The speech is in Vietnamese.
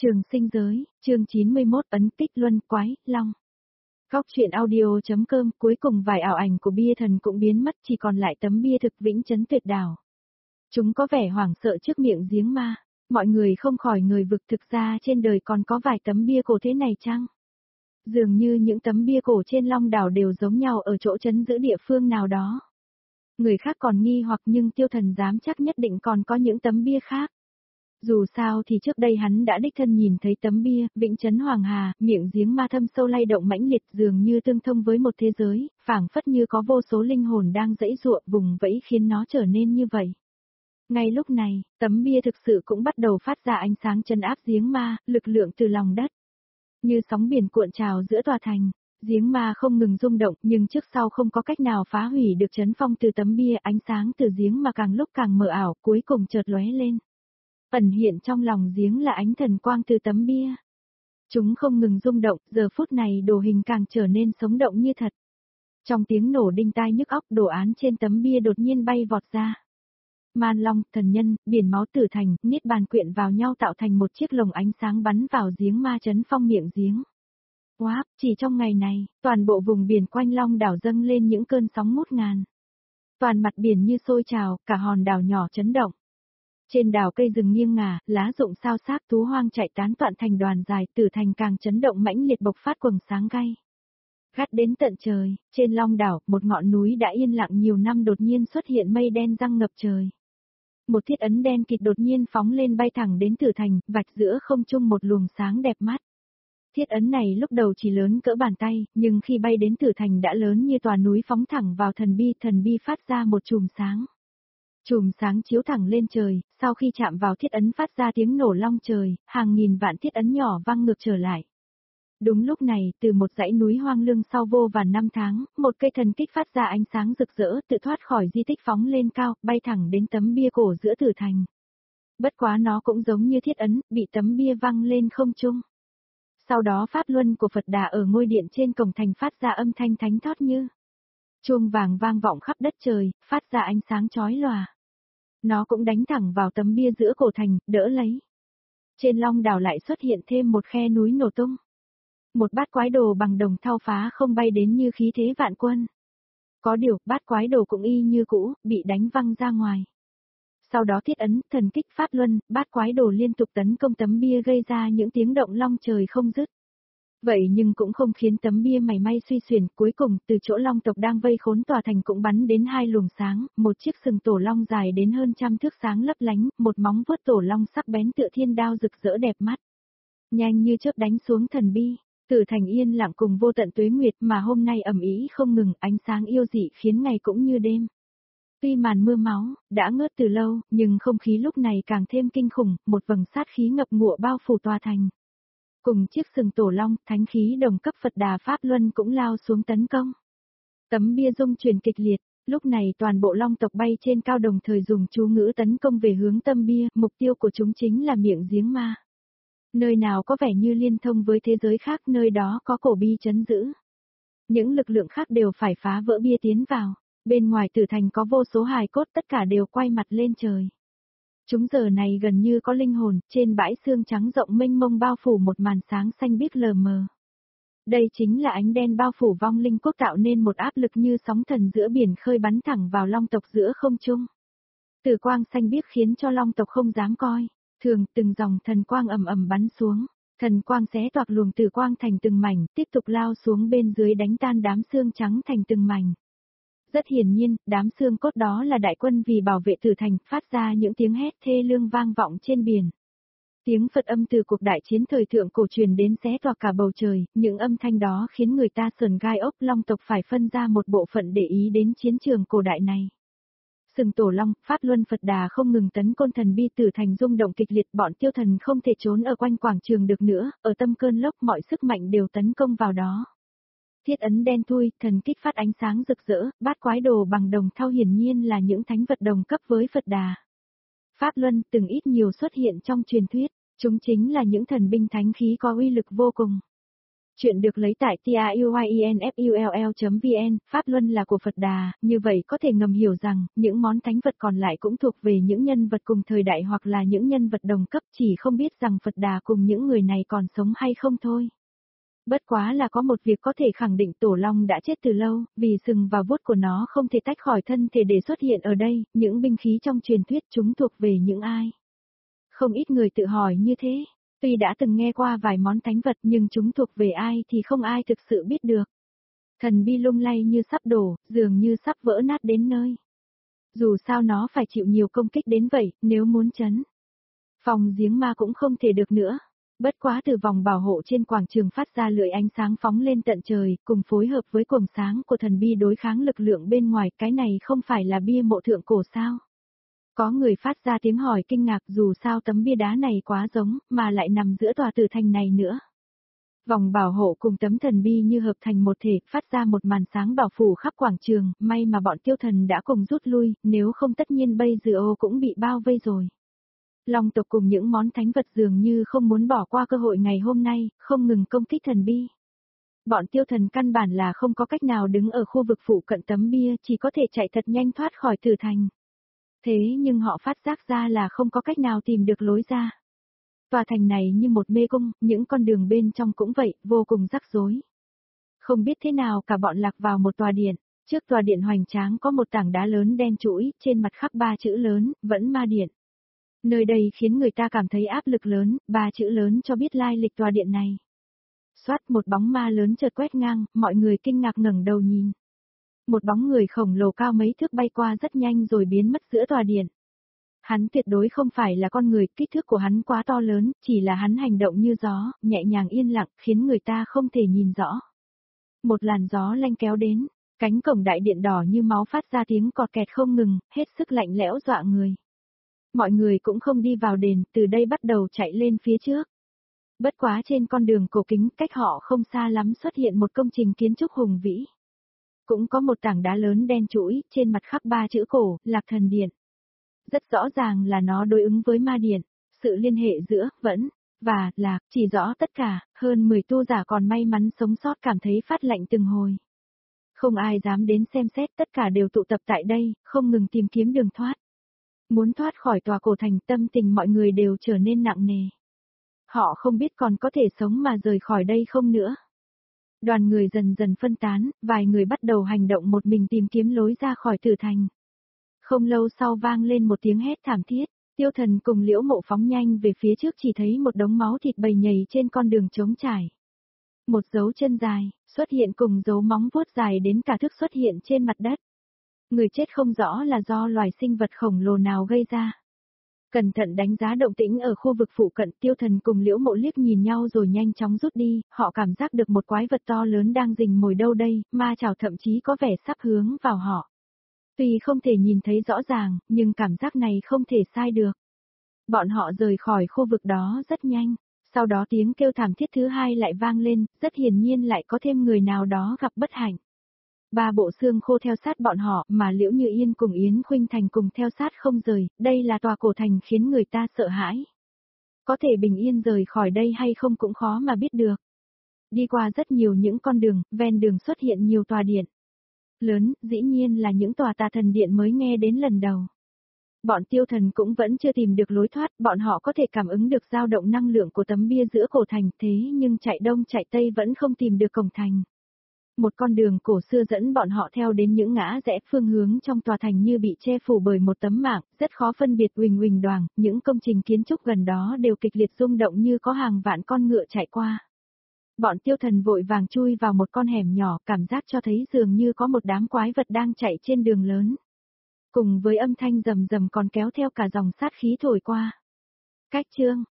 Trường sinh giới, chương 91 ấn tích luân quái, long. Góc truyện audio.com cuối cùng vài ảo ảnh của bia thần cũng biến mất chỉ còn lại tấm bia thực vĩnh chấn tuyệt đảo. Chúng có vẻ hoảng sợ trước miệng giếng ma, mọi người không khỏi người vực thực ra trên đời còn có vài tấm bia cổ thế này chăng? Dường như những tấm bia cổ trên long đảo đều giống nhau ở chỗ trấn giữ địa phương nào đó. Người khác còn nghi hoặc nhưng tiêu thần dám chắc nhất định còn có những tấm bia khác. Dù sao thì trước đây hắn đã đích thân nhìn thấy tấm bia, vĩnh chấn hoàng hà, miệng giếng ma thâm sâu lay động mãnh liệt dường như tương thông với một thế giới, phảng phất như có vô số linh hồn đang giãy giụa vùng vẫy khiến nó trở nên như vậy. Ngay lúc này, tấm bia thực sự cũng bắt đầu phát ra ánh sáng trấn áp giếng ma, lực lượng từ lòng đất. Như sóng biển cuộn trào giữa tòa thành, giếng ma không ngừng rung động nhưng trước sau không có cách nào phá hủy được chấn phong từ tấm bia, ánh sáng từ giếng ma càng lúc càng mờ ảo, cuối cùng chợt lóe lên. Ẩn hiện trong lòng giếng là ánh thần quang từ tấm bia. Chúng không ngừng rung động, giờ phút này đồ hình càng trở nên sống động như thật. Trong tiếng nổ đinh tai nhức óc, đồ án trên tấm bia đột nhiên bay vọt ra. Man long, thần nhân, biển máu tử thành, niết bàn quyện vào nhau tạo thành một chiếc lồng ánh sáng bắn vào giếng ma chấn phong miệng giếng. Wow, chỉ trong ngày này, toàn bộ vùng biển quanh long đảo dâng lên những cơn sóng ngút ngàn. Toàn mặt biển như sôi trào, cả hòn đảo nhỏ chấn động. Trên đảo cây rừng nghiêng ngả, lá rụng sao xác thú hoang chạy tán toạn thành đoàn dài, tử thành càng chấn động mãnh liệt bộc phát quầng sáng gay. Gắt đến tận trời, trên long đảo, một ngọn núi đã yên lặng nhiều năm đột nhiên xuất hiện mây đen răng ngập trời. Một thiết ấn đen kịt đột nhiên phóng lên bay thẳng đến tử thành, vạch giữa không trung một luồng sáng đẹp mắt. Thiết ấn này lúc đầu chỉ lớn cỡ bàn tay, nhưng khi bay đến tử thành đã lớn như tòa núi phóng thẳng vào thần bi phát ra một chùm sáng. Chùm sáng chiếu thẳng lên trời, sau khi chạm vào thiết ấn phát ra tiếng nổ long trời, hàng nghìn vạn thiết ấn nhỏ văng ngược trở lại. Đúng lúc này, từ một dãy núi hoang lương sau vô vàn năm tháng, một cây thần kích phát ra ánh sáng rực rỡ tự thoát khỏi di tích phóng lên cao, bay thẳng đến tấm bia cổ giữa tử thành. Bất quá nó cũng giống như thiết ấn, bị tấm bia văng lên không trung. Sau đó pháp luân của Phật Đà ở ngôi điện trên cổng thành phát ra âm thanh thánh thót như chuông vàng vang vọng khắp đất trời, phát ra ánh sáng chói lòa. Nó cũng đánh thẳng vào tấm bia giữa cổ thành, đỡ lấy. Trên long đảo lại xuất hiện thêm một khe núi nổ tung. Một bát quái đồ bằng đồng thau phá không bay đến như khí thế vạn quân. Có điều, bát quái đồ cũng y như cũ, bị đánh văng ra ngoài. Sau đó thiết ấn, thần kích pháp luân, bát quái đồ liên tục tấn công tấm bia gây ra những tiếng động long trời không dứt. Vậy nhưng cũng không khiến tấm bia mảy may suy xuyển, cuối cùng từ chỗ long tộc đang vây khốn tòa thành cũng bắn đến hai luồng sáng, một chiếc sừng tổ long dài đến hơn 100 thước sáng lấp lánh, một móng vuốt tổ long sắc bén tựa thiên đao rực rỡ đẹp mắt. Nhanh như chớp đánh xuống thần bi, tử thành yên lặng cùng vô tận tuế nguyệt mà hôm nay ầm ĩ không ngừng, ánh sáng yêu dị khiến ngày cũng như đêm. Tuy màn mưa máu đã ngớt từ lâu, nhưng không khí lúc này càng thêm kinh khủng, một vầng sát khí ngập ngụa bao phủ tòa thành. Cùng chiếc sừng tổ long, thánh khí đồng cấp Phật Đà Pháp Luân cũng lao xuống tấn công. Tấm bia rung chuyển kịch liệt, lúc này toàn bộ long tộc bay trên cao đồng thời dùng chú ngữ tấn công về hướng tâm bia, mục tiêu của chúng chính là miệng giếng ma. Nơi nào có vẻ như liên thông với thế giới khác, nơi đó có cổ bi trấn giữ. Những lực lượng khác đều phải phá vỡ bia tiến vào, bên ngoài tử thành có vô số hài cốt tất cả đều quay mặt lên trời. Chúng giờ này gần như có linh hồn, trên bãi xương trắng rộng mênh mông bao phủ một màn sáng xanh biếc lờ mờ. Đây chính là ánh đen bao phủ vong linh quốc tạo nên một áp lực như sóng thần giữa biển khơi bắn thẳng vào long tộc giữa không trung. Tử quang xanh biếc khiến cho long tộc không dám coi, thường từng dòng thần quang ầm ầm bắn xuống, thần quang xé toạc luồng tử quang thành từng mảnh, tiếp tục lao xuống bên dưới đánh tan đám xương trắng thành từng mảnh. Rất hiển nhiên, đám xương cốt đó là đại quân vì bảo vệ tử thành, phát ra những tiếng hét thê lương vang vọng trên biển. Tiếng Phật âm từ cuộc đại chiến thời thượng cổ truyền đến xé toạc cả bầu trời, những âm thanh đó khiến người ta sờn gai ốc, long tộc phải phân ra một bộ phận để ý đến chiến trường cổ đại này. Sừng tổ long, Pháp Luân Phật Đà không ngừng tấn công thần bi tử thành rung động kịch liệt, bọn tiêu thần không thể trốn ở quanh quảng trường được nữa, ở tâm cơn lốc mọi sức mạnh đều tấn công vào đó. Thiết ấn đen thui, thần kích phát ánh sáng rực rỡ, bát quái đồ bằng đồng thau hiển nhiên là những thánh vật đồng cấp với Phật Đà. Pháp Luân từng ít nhiều xuất hiện trong truyền thuyết, chúng chính là những thần binh thánh khí có uy lực vô cùng. Chuyện được lấy tại tayinfull.vn, Pháp Luân là của Phật Đà, như vậy có thể ngầm hiểu rằng, những món thánh vật còn lại cũng thuộc về những nhân vật cùng thời đại hoặc là những nhân vật đồng cấp, chỉ không biết rằng Phật Đà cùng những người này còn sống hay không thôi. Bất quá là có một việc có thể khẳng định Tổ Long đã chết từ lâu, vì sừng và vuốt của nó không thể tách khỏi thân thể để xuất hiện ở đây, những binh khí trong truyền thuyết chúng thuộc về những ai? Không ít người tự hỏi như thế. Tuy đã từng nghe qua vài món thánh vật nhưng chúng thuộc về ai thì không ai thực sự biết được. Thần bi lung lay như sắp đổ, dường như sắp vỡ nát đến nơi. Dù sao nó phải chịu nhiều công kích đến vậy, nếu muốn chấn phòng giếng ma cũng không thể được nữa. Bất quá từ vòng bảo hộ trên quảng trường phát ra lưỡi ánh sáng phóng lên tận trời, cùng phối hợp với quầng sáng của thần bi đối kháng lực lượng bên ngoài, cái này không phải là bia mộ thượng cổ sao? Có người phát ra tiếng hỏi kinh ngạc, dù sao tấm bia đá này quá giống, mà lại nằm giữa tòa tử thành này nữa. Vòng bảo hộ cùng tấm thần bi như hợp thành một thể, phát ra một màn sáng bảo phủ khắp quảng trường, may mà bọn tiêu thần đã cùng rút lui, nếu không tất nhiên bây giờ ô cũng bị bao vây rồi. Long tộc cùng những món thánh vật dường như không muốn bỏ qua cơ hội ngày hôm nay, không ngừng công kích thần bi. Bọn tiêu thần căn bản là không có cách nào đứng ở khu vực phụ cận tấm bia, chỉ có thể chạy thật nhanh thoát khỏi tử thành. Thế nhưng họ phát giác ra là không có cách nào tìm được lối ra. Tòa thành này như một mê cung, những con đường bên trong cũng vậy, vô cùng rắc rối. Không biết thế nào cả bọn lạc vào một tòa điện. Trước tòa điện hoành tráng có một tảng đá lớn đen trũi, trên mặt khắc 3 chữ lớn, vẫn ma điện. Nơi đây khiến người ta cảm thấy áp lực lớn, 3 chữ lớn cho biết lai lịch tòa điện này. Xoát, một bóng ma lớn chợt quét ngang, mọi người kinh ngạc ngẩng đầu nhìn. Một bóng người khổng lồ cao mấy thước bay qua rất nhanh rồi biến mất giữa tòa điện. Hắn tuyệt đối không phải là con người, kích thước của hắn quá to lớn, chỉ là hắn hành động như gió, nhẹ nhàng yên lặng, khiến người ta không thể nhìn rõ. Một làn gió lanh kéo đến, cánh cổng đại điện đỏ như máu phát ra tiếng cọt kẹt không ngừng, hết sức lạnh lẽo dọa người. Mọi người cũng không đi vào đền, từ đây bắt đầu chạy lên phía trước. Bất quá trên con đường cổ kính cách họ không xa lắm xuất hiện một công trình kiến trúc hùng vĩ. Cũng có một tảng đá lớn đen trũi, trên mặt khắc 3 chữ cổ, Lạc Thần Điện. Rất rõ ràng là nó đối ứng với ma điện, sự liên hệ giữa, vẫn, và, lạc, chỉ rõ tất cả, hơn 10 tu giả còn may mắn sống sót cảm thấy phát lạnh từng hồi. Không ai dám đến xem xét, tất cả đều tụ tập tại đây, không ngừng tìm kiếm đường thoát. Muốn thoát khỏi tòa cổ thành, tâm tình mọi người đều trở nên nặng nề. Họ không biết còn có thể sống mà rời khỏi đây không nữa. Đoàn người dần dần phân tán, vài người bắt đầu hành động một mình tìm kiếm lối ra khỏi tử thành. Không lâu sau vang lên một tiếng hét thảm thiết, Tiêu Thần cùng Liễu Mộ phóng nhanh về phía trước, chỉ thấy một đống máu thịt bầy nhầy trên con đường trống trải. Một dấu chân dài, xuất hiện cùng dấu móng vuốt dài đến cả thước xuất hiện trên mặt đất. Người chết không rõ là do loài sinh vật khổng lồ nào gây ra. Cẩn thận đánh giá động tĩnh ở khu vực phụ cận, Tiêu Thần cùng Liễu Mộ liếc nhìn nhau rồi nhanh chóng rút đi, họ cảm giác được một quái vật to lớn đang rình mồi đâu đây, ma chảo thậm chí có vẻ sắp hướng vào họ. Tuy không thể nhìn thấy rõ ràng, nhưng cảm giác này không thể sai được. Bọn họ rời khỏi khu vực đó rất nhanh, sau đó tiếng kêu thảm thiết thứ hai lại vang lên, rất hiển nhiên lại có thêm người nào đó gặp bất hạnh. 3 bộ xương khô theo sát bọn họ, mà Liễu Như Yên cùng Yến Khuynh Thành cùng theo sát không rời, đây là tòa cổ thành khiến người ta sợ hãi. Có thể bình yên rời khỏi đây hay không cũng khó mà biết được. Đi qua rất nhiều những con đường, ven đường xuất hiện nhiều tòa điện lớn, dĩ nhiên là những tòa tà thần điện mới nghe đến lần đầu. Bọn tiêu thần cũng vẫn chưa tìm được lối thoát, bọn họ có thể cảm ứng được dao động năng lượng của tấm bia giữa cổ thành, thế nhưng chạy đông chạy tây vẫn không tìm được cổng thành. Một con đường cổ xưa dẫn bọn họ theo đến những ngã rẽ phương hướng trong tòa thành như bị che phủ bởi một tấm mảng, rất khó phân biệt uỳnh uỳnh đoàng, những công trình kiến trúc gần đó đều kịch liệt rung động như có hàng vạn con ngựa chạy qua. Bọn tiêu thần vội vàng chui vào một con hẻm nhỏ, cảm giác cho thấy dường như có một đám quái vật đang chạy trên đường lớn. Cùng với âm thanh rầm rầm còn kéo theo cả dòng sát khí thổi qua. Cách chương